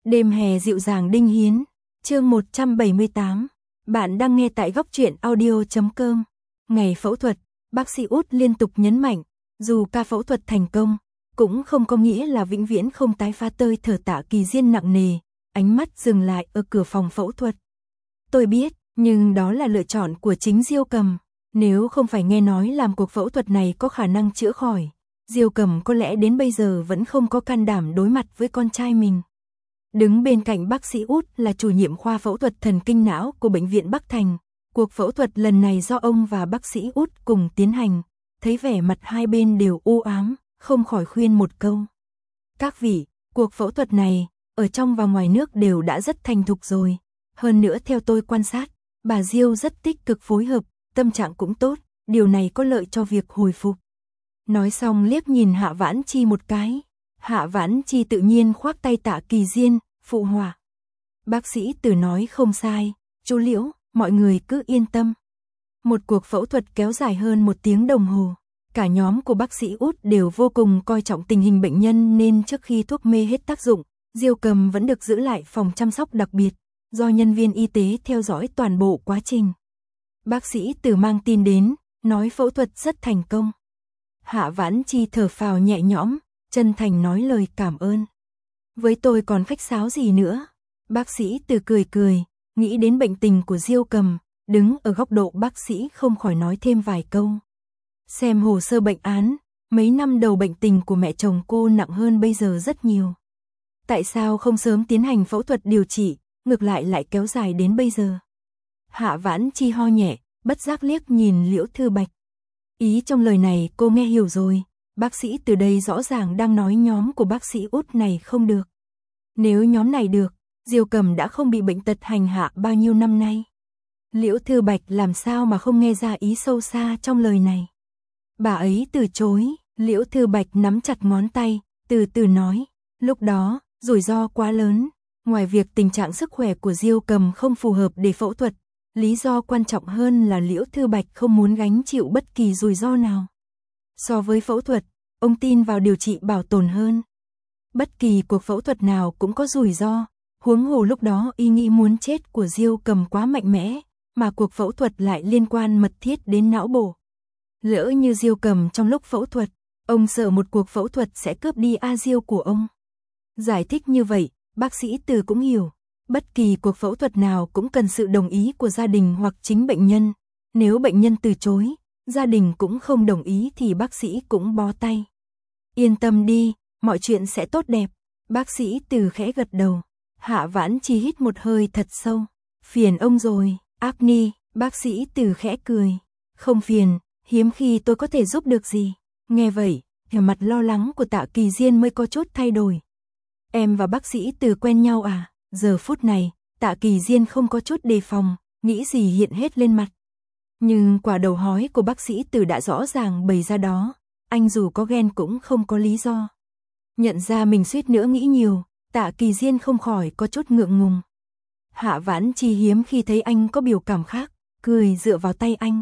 Đêm hè dịu dàng Đinh Hiến, chương 178. Bạn đang nghe tại góc truyện audio.com. Ngày phẫu thuật, bác sĩ Út liên tục nhấn mạnh, dù ca phẫu thuật thành công, cũng không có nghĩa là vĩnh viễn không tái phát tơi thở Tạ Kỳ Diên nặng nề, ánh mắt dừng lại ở cửa phòng phẫu thuật. Tôi biết, nhưng đó là lựa chọn của chính Diêu Cầm. Nếu không phải nghe nói làm cuộc phẫu thuật này có khả năng chữa khỏi, Diêu Cầm có lẽ đến bây giờ vẫn không có can đảm đối mặt với con trai mình. Đứng bên cạnh bác sĩ Út là chủ nhiệm khoa phẫu thuật thần kinh não của bệnh viện Bắc Thành. Cuộc phẫu thuật lần này do ông và bác sĩ Út cùng tiến hành, thấy vẻ mặt hai bên đều u ám, không khỏi khuyên một câu. Các vị, cuộc phẫu thuật này, ở trong và ngoài nước đều đã rất thành thục rồi. Hơn nữa theo tôi quan sát, bà Diêu rất tích cực phối hợp, tâm trạng cũng tốt, điều này có lợi cho việc hồi phục. Nói xong liếc nhìn Hạ Vãn Chi một cái. Hạ Vãn Chi tự nhiên khoác tay Tạ Kỳ Diên, phụ họa. Bác sĩ Từ nói không sai, chú Liễu, mọi người cứ yên tâm. Một cuộc phẫu thuật kéo dài hơn 1 tiếng đồng hồ. Cả nhóm của bác sĩ Út đều vô cùng coi trọng tình hình bệnh nhân nên trước khi thuốc mê hết tác dụng, Diêu Cầm vẫn được giữ lại phòng chăm sóc đặc biệt, do nhân viên y tế theo dõi toàn bộ quá trình. Bác sĩ Từ mang tin đến, nói phẫu thuật rất thành công. Hạ Vãn Chi thở phào nhẹ nhõm, chân thành nói lời cảm ơn. Với tôi còn khách sáo gì nữa? Bác sĩ Từ cười cười, nghĩ đến bệnh tình của Diêu Cầm, đứng ở góc độ bác sĩ không khỏi nói thêm vài câu. Xem hồ sơ bệnh án, mấy năm đầu bệnh tình của mẹ chồng cô nặng hơn bây giờ rất nhiều. Tại sao không sớm tiến hành phẫu thuật điều trị, ngược lại kéo dài đến bây giờ? Hạ Vãn Chi ho nhẹ, bất giác liếc nhìn Liễu Thư Bạch. Ý trong lời này cô nghe hiểu rồi, bác sĩ Từ đây rõ ràng đang nói nhóm của bác sĩ Út này không được. Nếu nhóm này được, Diêu Cầm đã không bị bệnh tật hành hạ bao nhiêu năm nay. Liễu Thư Bạch làm sao mà không nghe ra ý sâu xa trong lời này. Bà ấy từ chối, Liễu Thư Bạch nắm chặt ngón tay, từ từ nói, lúc đó, rủi ro quá lớn, ngoài việc tình trạng sức khỏe của Diêu Cầm không phù hợp để phẫu thuật, lý do quan trọng hơn là Liễu Thư Bạch không muốn gánh chịu bất kỳ rủi ro nào. So với phẫu thuật, ông tin vào điều trị bảo tồn hơn. Bất kỳ cuộc phẫu thuật nào cũng có rủi ro, huống hồ lúc đó ý nghĩ muốn chết của Diêu Cầm quá mạnh mẽ, mà cuộc phẫu thuật lại liên quan mật thiết đến não bộ. Lỡ như Diêu Cầm trong lúc phẫu thuật, ông sợ một cuộc phẫu thuật sẽ cướp đi A Diêu của ông. Giải thích như vậy, bác sĩ Từ cũng hiểu, bất kỳ cuộc phẫu thuật nào cũng cần sự đồng ý của gia đình hoặc chính bệnh nhân. Nếu bệnh nhân từ chối, gia đình cũng không đồng ý thì bác sĩ cũng bó tay. Yên tâm đi, mọi chuyện sẽ tốt đẹp. Bác sĩ Từ khẽ gật đầu. Hạ Vãn Chi hít một hơi thật sâu. Phiền ông rồi, Agni, bác sĩ Từ khẽ cười. Không phiền, hiếm khi tôi có thể giúp được gì. Nghe vậy, vẻ mặt lo lắng của Tạ Kỳ Diên mới có chút thay đổi. Em và bác sĩ Từ quen nhau à? Giờ phút này, Tạ Kỳ Diên không có chút đề phòng, nghĩ gì hiện hết lên mặt. Nhưng quả đầu hói của bác sĩ Từ đã rõ ràng bày ra đó, anh dù có ghen cũng không có lý do. Nhận ra mình suýt nữa nghĩ nhiều, Tạ Kỳ Diên không khỏi có chút ngượng ngùng. Hạ Vãn Chi hiếm khi thấy anh có biểu cảm khác, cười dựa vào tay anh.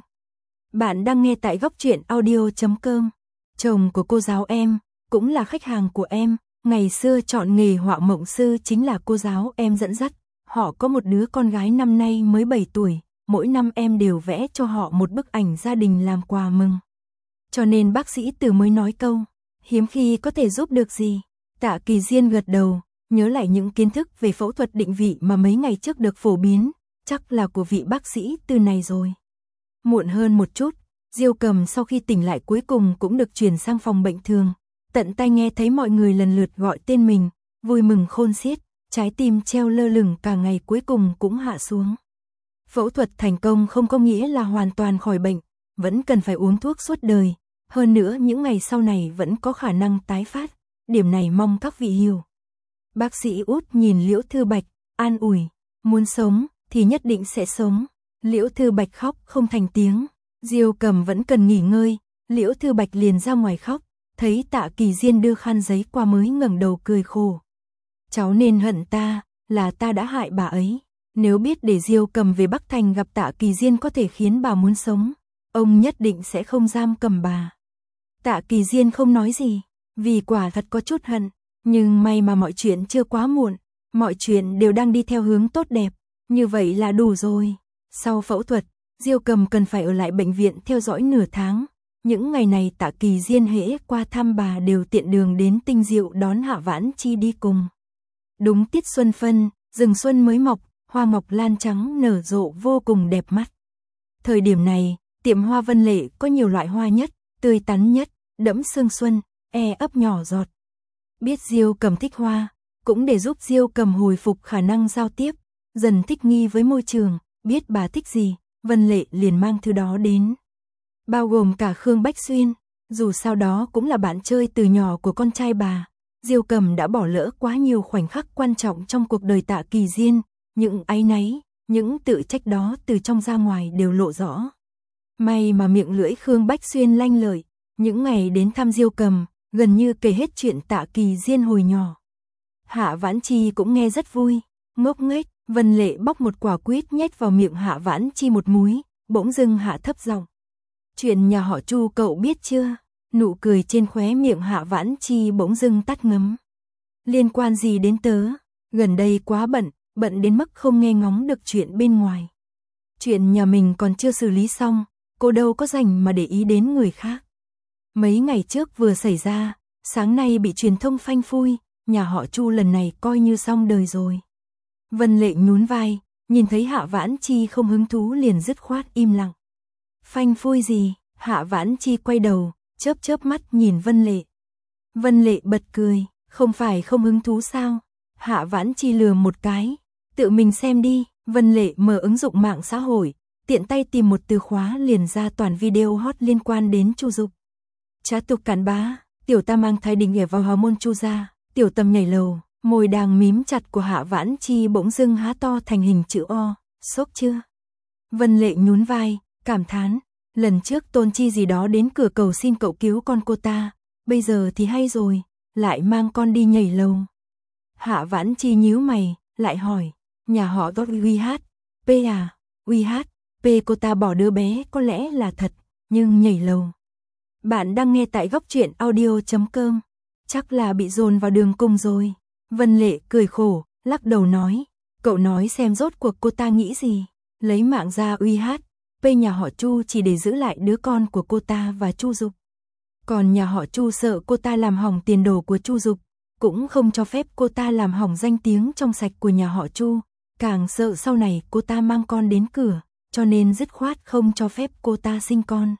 Bạn đang nghe tại góc truyện audio.com. Chồng của cô giáo em, cũng là khách hàng của em, ngày xưa chọn nghề họa mộng sư chính là cô giáo em dẫn dắt. Họ có một đứa con gái năm nay mới 7 tuổi, mỗi năm em đều vẽ cho họ một bức ảnh gia đình làm quà mừng. Cho nên bác sĩ Từ mới nói câu, hiếm khi có thể giúp được gì. Tạ Kỳ Diên gật đầu, nhớ lại những kiến thức về phẫu thuật định vị mà mấy ngày trước được phổ biến, chắc là của vị bác sĩ Từ này rồi. Muộn hơn một chút, Diêu Cầm sau khi tỉnh lại cuối cùng cũng được chuyển sang phòng bệnh thường. Tận tai nghe thấy mọi người lần lượt gọi tên mình, vui mừng khôn xiết, trái tim treo lơ lửng cả ngày cuối cùng cũng hạ xuống. Phẫu thuật thành công không có nghĩa là hoàn toàn khỏi bệnh, vẫn cần phải uống thuốc suốt đời. Hơn nữa những ngày sau này vẫn có khả năng tái phát, điểm này mong các vị hiểu. Bác sĩ Út nhìn Liễu Thư Bạch, an ủi, muốn sống thì nhất định sẽ sống. Liễu Thư Bạch khóc không thành tiếng, Diêu Cầm vẫn cần nghỉ ngơi, Liễu Thư Bạch liền ra ngoài khóc, thấy Tạ Kỳ Diên đưa khăn giấy qua mới ngẩng đầu cười khổ. Cháu nên hận ta, là ta đã hại bà ấy. Nếu biết để Diêu Cầm về Bắc Thành gặp Tạ Kỳ Diên có thể khiến bà muốn sống, ông nhất định sẽ không giam cầm bà. Tạ Kỳ Diên không nói gì, vì quả thật có chút hận, nhưng may mà mọi chuyện chưa quá muộn. Mọi chuyện đều đang đi theo hướng tốt đẹp, như vậy là đủ rồi. Sau phẫu thuật, Diêu Cầm cần phải ở lại bệnh viện theo dõi nửa tháng. Những ngày này Tạ Kỳ Diên hễ qua thăm bà đều tiện đường đến Tinh Diệu đón Hạ Vãn Chi đi cùng. Đúng tiết xuân phân, rừng xuân mới mọc, hoa ngọc lan trắng nở rộ vô cùng đẹp mắt. Thời điểm này, tiệm hoa Vân Lệ có nhiều loại hoa nhất, tươi tắn nhất, đẫm sương xuân, ấp nhỏ giọt. Biết Diêu Cầm thích hoa, cũng để giúp Diêu Cầm hồi phục khả năng giao tiếp, dần thích nghi với môi trường, biết bà thích gì, Vân Lệ liền mang thứ đó đến. Bao gồm cả Khương Bách Xuyên, dù sao đó cũng là bạn chơi từ nhỏ của con trai bà. Diêu Cầm đã bỏ lỡ quá nhiều khoảnh khắc quan trọng trong cuộc đời Tạ Kỳ Diên, những áy náy, những tự trách đó từ trong ra ngoài đều lộ rõ. May mà miệng lưỡi Khương Bách Xuyên lanh lợi, những ngày đến thăm Diêu Cầm, gần như kể hết chuyện Tạ Kỳ Diên hồi nhỏ. Hạ Vãn Chi cũng nghe rất vui, ngốc nghếch, Vân Lệ bóc một quả quýt nhét vào miệng Hạ Vãn Chi một múi, bỗng dưng hạ thấp giọng. Chuyện nhà họ Chu cậu biết chưa? Nụ cười trên khóe miệng Hạ Vãn Chi bỗng dưng tắt ngấm. Liên quan gì đến tớ? Gần đây quá bận đến mức không nghe ngóng được chuyện bên ngoài. Chuyện nhà mình còn chưa xử lý xong, cô đâu có rảnh mà để ý đến người khác. Mấy ngày trước vừa xảy ra, sáng nay bị truyền thông phanh phui, nhà họ Chu lần này coi như xong đời rồi. Vân Lệ nhún vai, nhìn thấy Hạ Vãn Chi không hứng thú liền dứt khoát im lặng. Phanh phui gì? Hạ Vãn Chi quay đầu, chớp mắt nhìn Vân Lệ. Vân Lệ bật cười, không phải không hứng thú sao? Hạ Vãn Chi lừa một cái, tự mình xem đi. Vân Lệ mở ứng dụng mạng xã hội, tiện tay tìm một từ khóa liền ra toàn video hot liên quan đến Chu Dục. Trá tục cản bá, tiểu tam mang thai đình ghẻ vào hò môn Chu gia, tiểu tầm nhảy lầu, môi đang mím chặt của Hạ Vãn Chi bỗng dưng há to thành hình chữ O, sốc chưa? Vân Lệ nhún vai, cảm thán, lần trước Tôn Chi gì đó đến cửa cầu xin cậu cứu con cô ta, bây giờ thì hay rồi, lại mang con đi nhảy lầu. Hạ Vãn Chi nhíu mày, lại hỏi, nhà họ tốt UH, P à, UH, P cô ta bỏ đứa bé có lẽ là thật, nhưng nhảy lầu. Bạn đang nghe tại góc truyện audio.com, chắc là bị dồn vào đường cùng rồi. Vân Lệ cười khổ, lắc đầu nói, cậu nói xem rốt cuộc cô ta nghĩ gì, lấy mạng ra UH, P nhà họ Chu chỉ để giữ lại đứa con của cô ta và Chu Dục. Còn nhà họ Chu sợ cô ta làm hỏng tiền đồ của Chu Dục, cũng không cho phép cô ta làm hỏng danh tiếng trong sạch của nhà họ Chu, càng sợ sau này cô ta mang con đến cửa, cho nên dứt khoát không cho phép cô ta sinh con.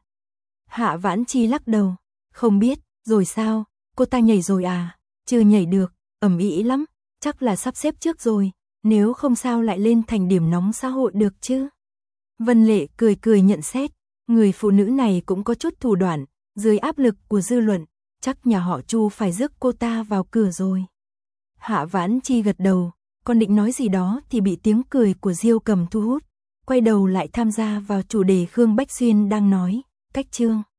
Hạ Vãn Chi lắc đầu, không biết, rồi sao, cô ta nhảy rồi à, chưa nhảy được, ầm ĩ lắm, chắc là sắp xếp trước rồi, nếu không sao lại lên thành điểm nóng xã hội được chứ. Vân Lệ cười nhận xét, người phụ nữ này cũng có chút thủ đoạn, dưới áp lực của dư luận, chắc nhà họ Chu phải rước cô ta vào cửa rồi. Hạ Vãn Chi gật đầu, còn định nói gì đó thì bị tiếng cười của Diêu Cầm thu hút, quay đầu lại tham gia vào chủ đề Khương Bách Xuyên đang nói, cách chương.